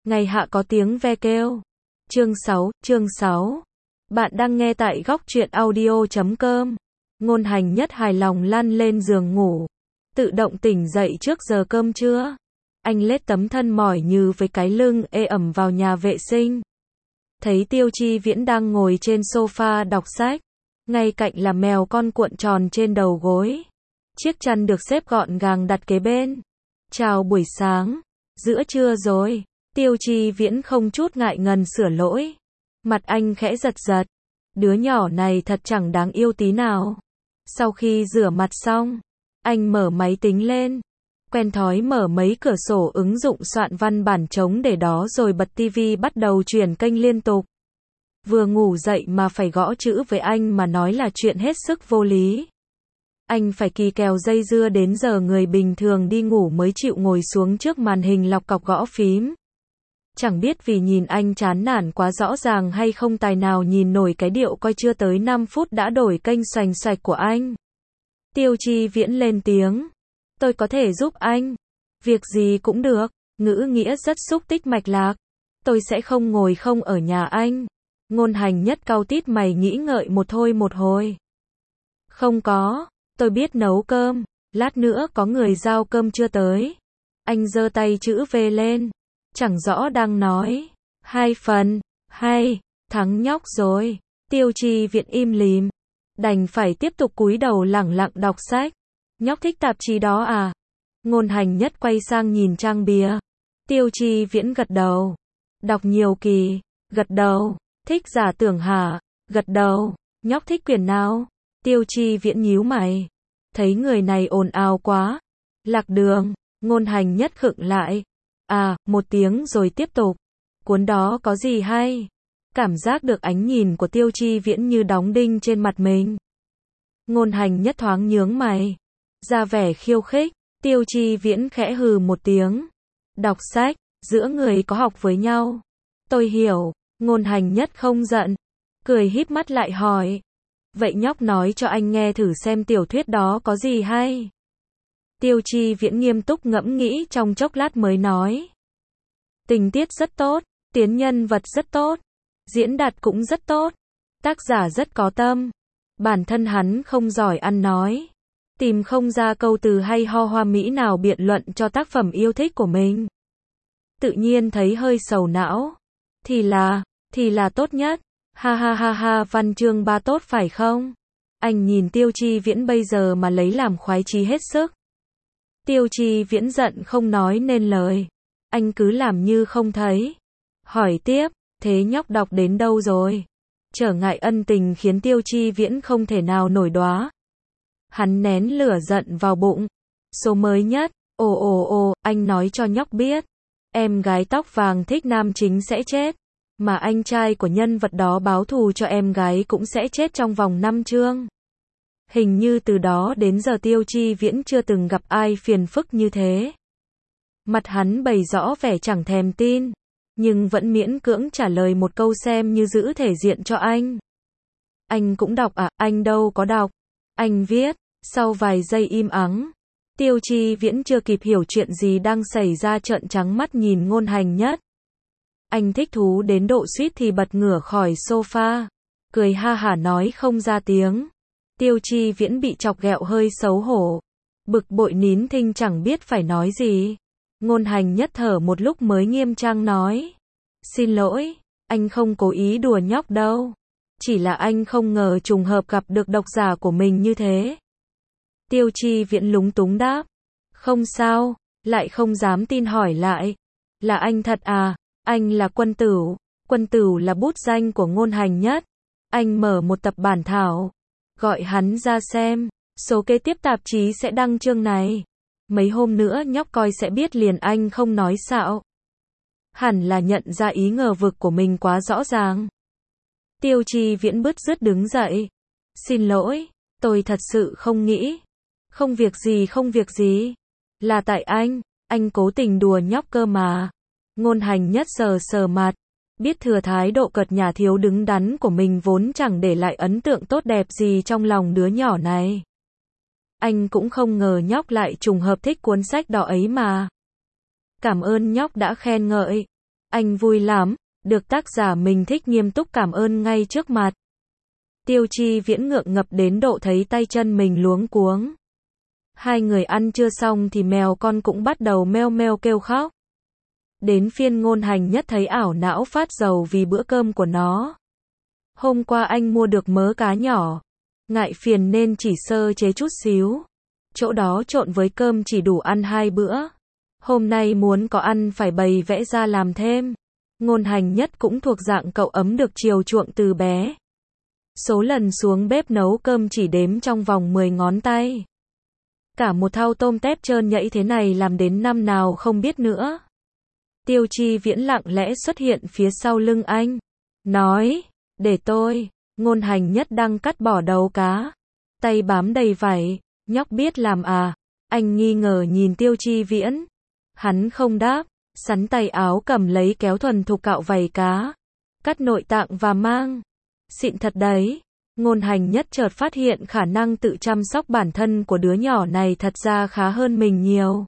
Ngày hạ có tiếng ve kêu. Chương 6. Bạn đang nghe tại góc truyện audio.com. Ngôn Hành Nhất hài lòng lăn lên giường ngủ. Tự động tỉnh dậy trước giờ cơm trưa. Anh lết tấm thân mỏi như với cái lưng ê ẩm vào nhà vệ sinh. Thấy Tiêu Chi Viễn đang ngồi trên sofa đọc sách. Ngay cạnh là mèo con cuộn tròn trên đầu gối. Chiếc chăn được xếp gọn gàng đặt kế bên. Chào buổi sáng. Giữa trưa rồi. Tiêu Chi Viễn không chút ngại ngần sửa lỗi. Mặt anh khẽ giật giật. Đứa nhỏ này thật chẳng đáng yêu tí nào. Sau khi rửa mặt xong, anh mở máy tính lên. Quen thói mở mấy cửa sổ ứng dụng soạn văn bản trống để đó rồi bật tivi bắt đầu chuyển kênh liên tục. Vừa ngủ dậy mà phải gõ chữ với anh mà nói là chuyện hết sức vô lý. Anh phải kỳ kèo dây dưa đến giờ người bình thường đi ngủ mới chịu ngồi xuống trước màn hình lọc cọc gõ phím. Chẳng biết vì nhìn anh chán nản quá rõ ràng hay không tài nào nhìn nổi cái điệu coi chưa tới 5 phút đã đổi kênh xoành xoạch của anh. Tiêu Chi Viễn lên tiếng. Tôi có thể giúp anh. Việc gì cũng được. Ngữ nghĩa rất xúc tích mạch lạc. Tôi sẽ không ngồi không ở nhà anh. Ngôn Hành Nhất cau tít mày nghĩ ngợi một hồi. Không có. Tôi biết nấu cơm. Lát nữa có người giao cơm chưa tới. Anh giơ tay chữ V lên. Chẳng rõ đang nói. 2 phần. Hay. Thắng nhóc rồi. Tiêu Chi Viễn im lìm. Đành phải tiếp tục cúi đầu lẳng lặng đọc sách. Nhóc thích tạp chí đó à? Ngôn Hành Nhất quay sang nhìn trang bìa. Tiêu Chi Viễn gật đầu. Đọc nhiều kỳ. Gật đầu. Thích giả tưởng hả? Gật đầu. Nhóc thích quyển nào? Tiêu Chi Viễn nhíu mày. Thấy người này ồn ào quá. Lạc đường. Ngôn Hành Nhất khựng lại. À, 1 tiếng rồi tiếp tục. Cuốn đó có gì hay? Cảm giác được ánh nhìn của Tiêu Chi Viễn như đóng đinh trên mặt mình. Ngôn Hành Nhất thoáng nhướng mày. Ra vẻ khiêu khích. Tiêu Chi Viễn khẽ hừ 1 tiếng. Đọc sách, giữa người có học với nhau. Tôi hiểu. Ngôn Hành Nhất không giận. Cười híp mắt lại hỏi. Vậy nhóc nói cho anh nghe thử xem tiểu thuyết đó có gì hay. Tiêu Chi Viễn nghiêm túc ngẫm nghĩ trong chốc lát mới nói. Tình tiết rất tốt, tiến nhân vật rất tốt, diễn đạt cũng rất tốt, tác giả rất có tâm. Bản thân hắn không giỏi ăn nói, tìm không ra câu từ hay ho hoa mỹ nào biện luận cho tác phẩm yêu thích của mình. Tự nhiên thấy hơi sầu não. Thì là tốt nhất. Ha ha ha ha, văn chương 3 tốt phải không? Anh nhìn Tiêu Chi Viễn bây giờ mà lấy làm khoái chí hết sức. Tiêu Chi Viễn giận không nói nên lời. Anh cứ làm như không thấy. Hỏi tiếp, thế nhóc đọc đến đâu rồi? Trở ngại ân tình khiến Tiêu Chi Viễn không thể nào nổi đoá. Hắn nén lửa giận vào bụng. Số mới nhất, ồ, anh nói cho nhóc biết. Em gái tóc vàng thích nam chính sẽ chết. Mà anh trai của nhân vật đó báo thù cho em gái cũng sẽ chết trong vòng 5 chương. Hình như từ đó đến giờ Tiêu Chi Viễn chưa từng gặp ai phiền phức như thế. Mặt hắn bày rõ vẻ chẳng thèm tin, nhưng vẫn miễn cưỡng trả lời một câu xem như giữ thể diện cho anh. Anh cũng đọc à? Anh đâu có đọc. Anh viết. Sau vài giây im ắng, Tiêu Chi Viễn chưa kịp hiểu chuyện gì đang xảy ra trợn trắng mắt nhìn Ngôn Hành Nhất. Anh thích thú đến độ suýt thì bật ngửa khỏi sofa, cười ha hả nói không ra tiếng. Tiêu Chi Viễn bị chọc ghẹo hơi xấu hổ, bực bội nín thinh chẳng biết phải nói gì. Ngôn Hành Nhất thở một lúc mới nghiêm trang nói. Xin lỗi, anh không cố ý đùa nhóc đâu. Chỉ là anh không ngờ trùng hợp gặp được độc giả của mình như thế. Tiêu Chi Viễn lúng túng đáp. Không sao, lại không dám tin hỏi lại. Là anh thật à? Anh là Quân Tửu. Quân Tửu là bút danh của Ngôn Hành Nhất. Anh mở một tập bản thảo. Gọi hắn ra xem. Số kế tiếp tạp chí sẽ đăng chương này. Mấy hôm nữa nhóc coi sẽ biết liền. Anh không nói xạo. Hẳn là nhận ra ý ngờ vực của mình quá rõ ràng. Tiêu Chi Viễn bứt rứt đứng dậy. Xin lỗi, tôi thật sự không nghĩ. Không việc gì. Là tại anh cố tình đùa nhóc cơ mà. Ngôn Hành Nhất sờ mặt. Biết thừa thái độ cợt nhả thiếu đứng đắn của mình vốn chẳng để lại ấn tượng tốt đẹp gì trong lòng đứa nhỏ này. Anh cũng không ngờ nhóc lại trùng hợp thích cuốn sách đó ấy mà. Cảm ơn nhóc đã khen ngợi. Anh vui lắm, được tác giả mình thích nghiêm túc cảm ơn ngay trước mặt. Tiêu Chi Viễn ngượng ngập đến độ thấy tay chân mình luống cuống. Hai người ăn chưa xong thì mèo con cũng bắt đầu meo meo kêu khóc. Đến phiên Ngôn Hành Nhất thấy ảo não phát dầu vì bữa cơm của nó. Hôm qua anh mua được mớ cá nhỏ, ngại phiền nên chỉ sơ chế chút xíu. Chỗ đó trộn với cơm chỉ đủ ăn 2 bữa. Hôm nay muốn có ăn phải bày vẽ ra làm thêm. Ngôn Hành Nhất cũng thuộc dạng cậu ấm được chiều chuộng từ bé. Số lần xuống bếp nấu cơm chỉ đếm trong vòng 10 ngón tay. Cả một thau tôm tép trơn nhẵy thế này làm đến năm nào không biết nữa. Tiêu Chi Viễn lặng lẽ xuất hiện phía sau lưng anh. Nói, để tôi. Ngôn Hành Nhất đang cắt bỏ đầu cá. Tay bám đầy vảy. Nhóc biết làm à? Anh nghi ngờ nhìn Tiêu Chi Viễn. Hắn không đáp. Sắn tay áo cầm lấy kéo thuần thục cạo vảy cá. Cắt nội tạng và mang. Xịn thật đấy. Ngôn Hành Nhất chợt phát hiện khả năng tự chăm sóc bản thân của đứa nhỏ này thật ra khá hơn mình nhiều.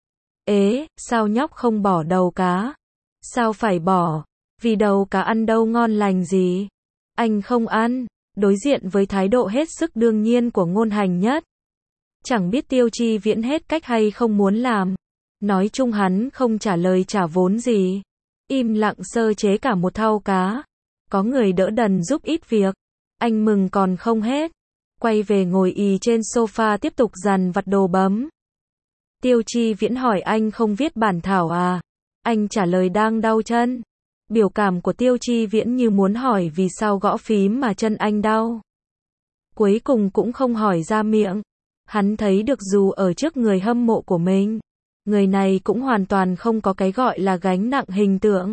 Ế, sao nhóc không bỏ đầu cá? Sao phải bỏ? Vì đầu cá ăn đâu ngon lành gì. Anh không ăn. Đối diện với thái độ hết sức đương nhiên của Ngôn Hành Nhất. Chẳng biết Tiêu Chi Viễn hết cách hay không muốn làm. Nói chung hắn không trả lời trả vốn gì. Im lặng sơ chế cả một thau cá. Có người đỡ đần giúp ít việc. Anh mừng còn không hết. Quay về ngồi ì trên sofa tiếp tục dằn vặt đồ bấm. Tiêu Chi Viễn hỏi anh không viết bản thảo à? Anh trả lời đang đau chân. Biểu cảm của Tiêu Chi Viễn như muốn hỏi vì sao gõ phím mà chân anh đau. Cuối cùng cũng không hỏi ra miệng. Hắn thấy được dù ở trước người hâm mộ của mình, người này cũng hoàn toàn không có cái gọi là gánh nặng hình tượng.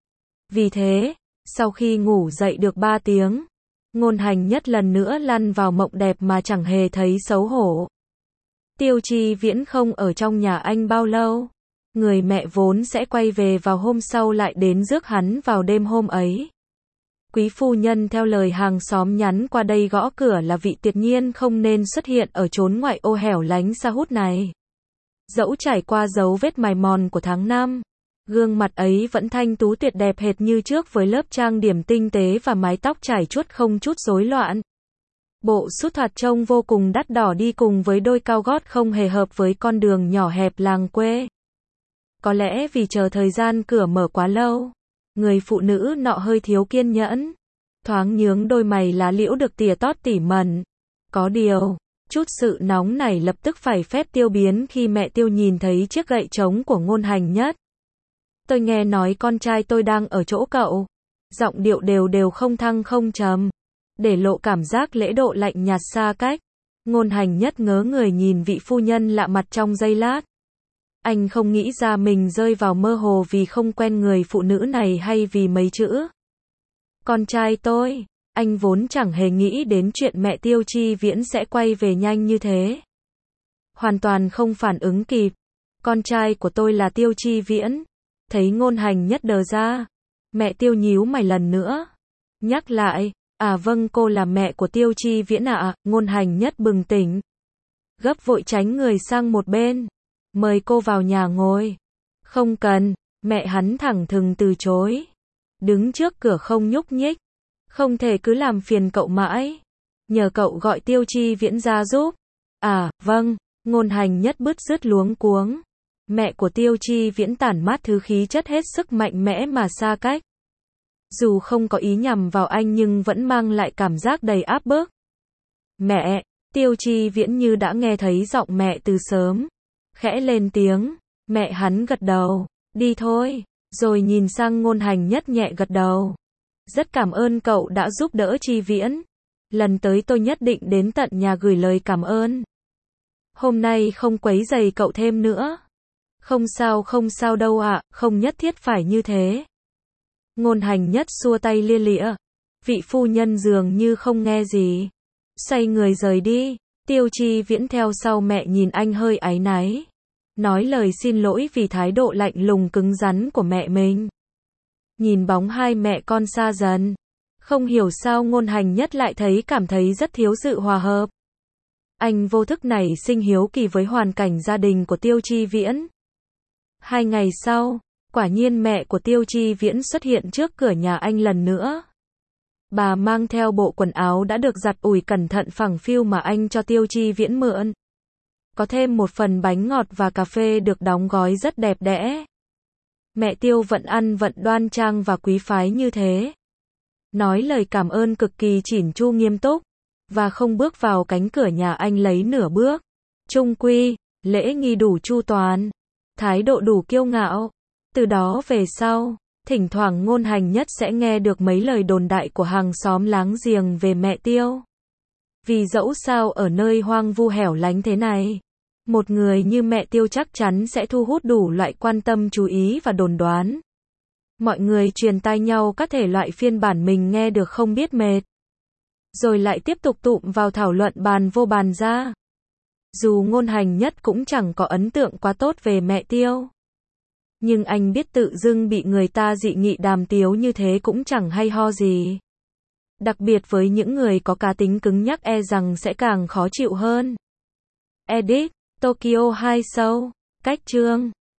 Vì thế, sau khi ngủ dậy được 3 tiếng, Ngôn Hành Nhất lần nữa lăn vào mộng đẹp mà chẳng hề thấy xấu hổ. Tiêu Chi Viễn không ở trong nhà anh bao lâu. Người mẹ vốn sẽ quay về vào hôm sau lại đến rước hắn vào đêm hôm ấy. Quý phu nhân theo lời hàng xóm nhắn qua đây gõ cửa là vị tuyệt nhiên không nên xuất hiện ở chốn ngoại ô hẻo lánh xa hút này. Dẫu trải qua dấu vết mài mòn của tháng năm, gương mặt ấy vẫn thanh tú tuyệt đẹp hệt như trước với lớp trang điểm tinh tế và mái tóc trải chuốt không chút rối loạn. Bộ sút thoạt trông vô cùng đắt đỏ đi cùng với đôi cao gót không hề hợp với con đường nhỏ hẹp làng quê. Có lẽ vì chờ thời gian cửa mở quá lâu, người phụ nữ nọ hơi thiếu kiên nhẫn. Thoáng nhướng đôi mày lá liễu được tỉa tót tỉ mẩn. Có điều, chút sự nóng này lập tức phải phép tiêu biến khi mẹ Tiêu nhìn thấy chiếc gậy trống của Ngôn Hành Nhất. Tôi nghe nói con trai tôi đang ở chỗ cậu. Giọng điệu đều không thăng không trầm, để lộ cảm giác lễ độ lạnh nhạt xa cách. Ngôn Hành Nhất ngớ người nhìn vị phu nhân lạ mặt trong giây lát. Anh không nghĩ ra mình rơi vào mơ hồ vì không quen người phụ nữ này hay vì mấy chữ. Con trai tôi, anh vốn chẳng hề nghĩ đến chuyện mẹ Tiêu Chi Viễn sẽ quay về nhanh như thế. Hoàn toàn không phản ứng kịp. Con trai của tôi là Tiêu Chi Viễn. Thấy Ngôn Hành Nhất đờ ra. Mẹ Tiêu nhíu mày lần nữa. Nhắc lại, à vâng cô là mẹ của Tiêu Chi Viễn ạ. Ngôn Hành Nhất bừng tỉnh. Gấp vội tránh người sang một bên. Mời cô vào nhà ngồi. Không cần, mẹ hắn thẳng thừng từ chối. Đứng trước cửa không nhúc nhích. Không thể cứ làm phiền cậu mãi. Nhờ cậu gọi Tiêu Chi Viễn ra giúp. À, vâng. Ngôn Hành Nhất bứt rứt luống cuống. Mẹ của Tiêu Chi Viễn tản mát thứ khí chất hết sức mạnh mẽ mà xa cách. Dù không có ý nhằm vào anh nhưng vẫn mang lại cảm giác đầy áp bức. Mẹ, Tiêu Chi Viễn như đã nghe thấy giọng mẹ từ sớm. Khẽ lên tiếng, mẹ hắn gật đầu, đi thôi, rồi nhìn sang Ngôn Hành Nhất nhẹ gật đầu. Rất cảm ơn cậu đã giúp đỡ Chi Viễn. Lần tới tôi nhất định đến tận nhà gửi lời cảm ơn. Hôm nay không quấy rầy cậu thêm nữa. Không sao đâu ạ, không nhất thiết phải như thế. Ngôn Hành Nhất xua tay lia lịa. Vị phu nhân dường như không nghe gì. Xoay người rời đi. Tiêu Chi Viễn theo sau mẹ nhìn anh hơi áy náy. Nói lời xin lỗi vì thái độ lạnh lùng cứng rắn của mẹ mình. Nhìn bóng hai mẹ con xa dần. Không hiểu sao Ngôn Hành Nhất lại cảm thấy rất thiếu sự hòa hợp. Anh vô thức nảy sinh hiếu kỳ với hoàn cảnh gia đình của Tiêu Chi Viễn. 2 ngày sau, Quả nhiên mẹ của Tiêu Chi Viễn xuất hiện trước cửa nhà anh lần nữa. Bà mang theo bộ quần áo đã được giặt ủi cẩn thận phẳng phiu mà anh cho Tiêu Chi Viễn mượn. Có thêm một phần bánh ngọt và cà phê được đóng gói rất đẹp đẽ. Mẹ Tiêu Vận ăn vận đoan trang và quý phái như thế. Nói lời cảm ơn cực kỳ chỉn chu nghiêm túc, và không bước vào cánh cửa nhà anh lấy nửa bước. Trung quy, lễ nghi đủ chu toàn, thái độ đủ kiêu ngạo. Từ đó về sau, thỉnh thoảng Ngôn Hành Nhất sẽ nghe được mấy lời đồn đại của hàng xóm láng giềng về mẹ Tiêu. Vì dẫu sao ở nơi hoang vu hẻo lánh thế này, một người như mẹ Tiêu chắc chắn sẽ thu hút đủ loại quan tâm chú ý và đồn đoán. Mọi người truyền tai nhau các thể loại phiên bản mình nghe được không biết mệt. Rồi lại tiếp tục tụm vào thảo luận bàn vô bàn ra. Dù Ngôn Hành Nhất cũng chẳng có ấn tượng quá tốt về mẹ Tiêu. Nhưng anh biết tự dưng bị người ta dị nghị đàm tiếu như thế cũng chẳng hay ho gì. Đặc biệt với những người có cá tính cứng nhắc e rằng sẽ càng khó chịu hơn. Edit, Tokyo 2 Show, cách chương.